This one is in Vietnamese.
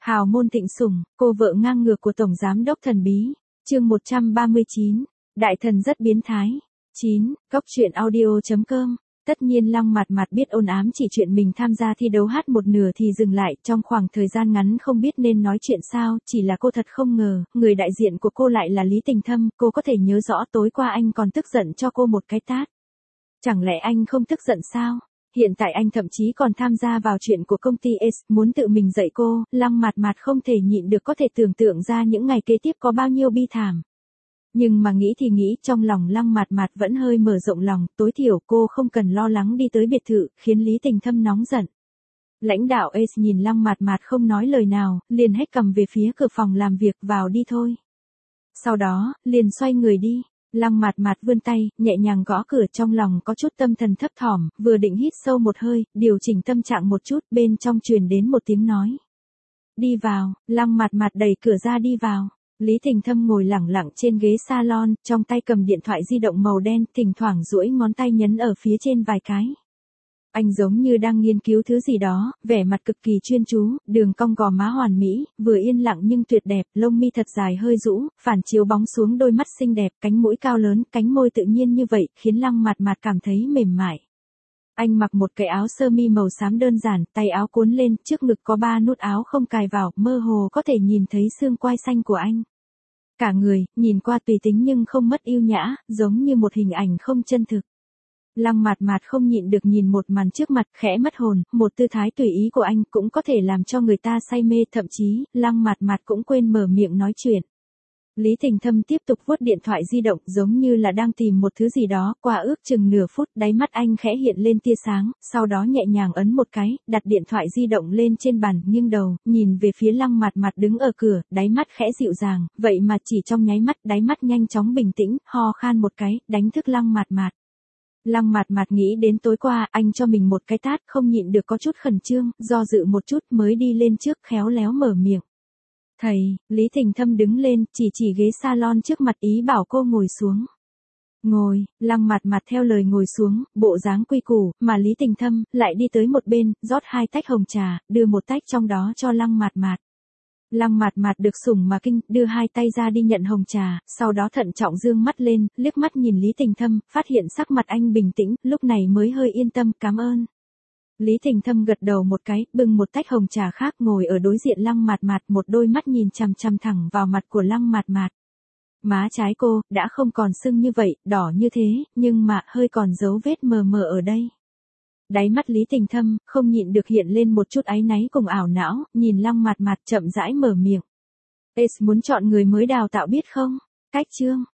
Hào môn thịnh sủng, cô vợ ngang ngược của Tổng Giám đốc thần bí. Chương 139. Đại thần rất biến thái. 9. Cóc truyện audio.com. Tất nhiên Long Mạt Mạt biết ôn ám chỉ chuyện mình tham gia thi đấu hát một nửa thì dừng lại, trong khoảng thời gian ngắn không biết nên nói chuyện sao, chỉ là cô thật không ngờ, người đại diện của cô lại là Lý Tình Thâm, cô có thể nhớ rõ tối qua anh còn tức giận cho cô một cái tát. Chẳng lẽ anh không tức giận sao? Hiện tại anh thậm chí còn tham gia vào chuyện của công ty S, muốn tự mình dạy cô, Long Mạt Mạt không thể nhịn được có thể tưởng tượng ra những ngày kế tiếp có bao nhiêu bi thảm. Nhưng mà nghĩ thì nghĩ, trong lòng Long Mạt Mạt vẫn hơi mở rộng lòng, tối thiểu cô không cần lo lắng đi tới biệt thự, khiến Lý Tình Thâm nóng giận. Lãnh đạo Ace nhìn Long Mạt Mạt không nói lời nào, liền hét cầm về phía cửa phòng làm việc, vào đi thôi. Sau đó, liền xoay người đi. Long Mạt Mạt vươn tay, nhẹ nhàng gõ cửa, trong lòng có chút tâm thần thấp thỏm, vừa định hít sâu một hơi, điều chỉnh tâm trạng một chút, bên trong truyền đến một tiếng nói. Đi vào. Long Mạt Mạt đẩy cửa ra đi vào. Lý Tình Thâm ngồi lẳng lặng trên ghế salon, trong tay cầm điện thoại di động màu đen, thỉnh thoảng duỗi ngón tay nhấn ở phía trên vài cái. Anh giống như đang nghiên cứu thứ gì đó, vẻ mặt cực kỳ chuyên chú, đường cong gò má hoàn mỹ, vừa yên lặng nhưng tuyệt đẹp, lông mi thật dài hơi rũ, phản chiếu bóng xuống đôi mắt xinh đẹp, cánh mũi cao lớn, cánh môi tự nhiên như vậy, khiến Long Mạt Mạt cảm thấy mềm mại. Anh mặc một cái áo sơ mi màu xám đơn giản, tay áo cuốn lên, trước ngực có 3 nút áo không cài vào, mơ hồ có thể nhìn thấy xương quai xanh của anh. Cả người, nhìn qua tùy tính nhưng không mất yêu nhã, giống như một hình ảnh không chân thực. Long Mạt Mạt không nhịn được nhìn một màn trước mặt, khẽ mất hồn, một tư thái tùy ý của anh cũng có thể làm cho người ta say mê, thậm chí, Long Mạt Mạt cũng quên mở miệng nói chuyện. Lý Tình Thâm tiếp tục vuốt điện thoại di động, giống như là đang tìm một thứ gì đó, qua ước chừng nửa phút, đáy mắt anh khẽ hiện lên tia sáng, sau đó nhẹ nhàng ấn một cái, đặt điện thoại di động lên trên bàn, nghiêng đầu, nhìn về phía Long Mạt Mạt đứng ở cửa, đáy mắt khẽ dịu dàng, vậy mà chỉ trong nháy mắt, đáy mắt nhanh chóng bình tĩnh, ho khan một cái, đánh thức Long Mạt Mạt. Long Mạt Mạt nghĩ đến tối qua, anh cho mình một cái tát, không nhịn được có chút khẩn trương, do dự một chút mới đi lên trước, khéo léo mở miệng. Thầy. Lý Tình Thâm đứng lên, chỉ ghế salon trước mặt, ý bảo cô ngồi xuống. Ngồi. Long Mạt Mạt theo lời ngồi xuống, bộ dáng quy củ, mà Lý Tình Thâm lại đi tới một bên, rót 2 tách hồng trà, đưa một tách trong đó cho Long Mạt Mạt. Long Mạt Mạt được sủng mà kinh, đưa 2 tay ra đi nhận hồng trà, sau đó thận trọng dương mắt lên, liếc mắt nhìn Lý Tình Thâm, phát hiện sắc mặt anh bình tĩnh, lúc này mới hơi yên tâm, cảm ơn. Lý Tình Thâm gật đầu một cái, bưng một tách hồng trà khác, ngồi ở đối diện Long Mạt Mạt, một đôi mắt nhìn chằm chằm thẳng vào mặt của Long Mạt Mạt. Má trái cô đã không còn sưng như vậy, đỏ như thế, nhưng mà hơi còn dấu vết mờ mờ ở đây. Đáy mắt Lý Tình Thâm không nhịn được hiện lên một chút áy náy cùng ảo não, nhìn Long Mạt Mạt chậm rãi mở miệng. Ace muốn chọn người mới đào tạo biết không? Cách chương.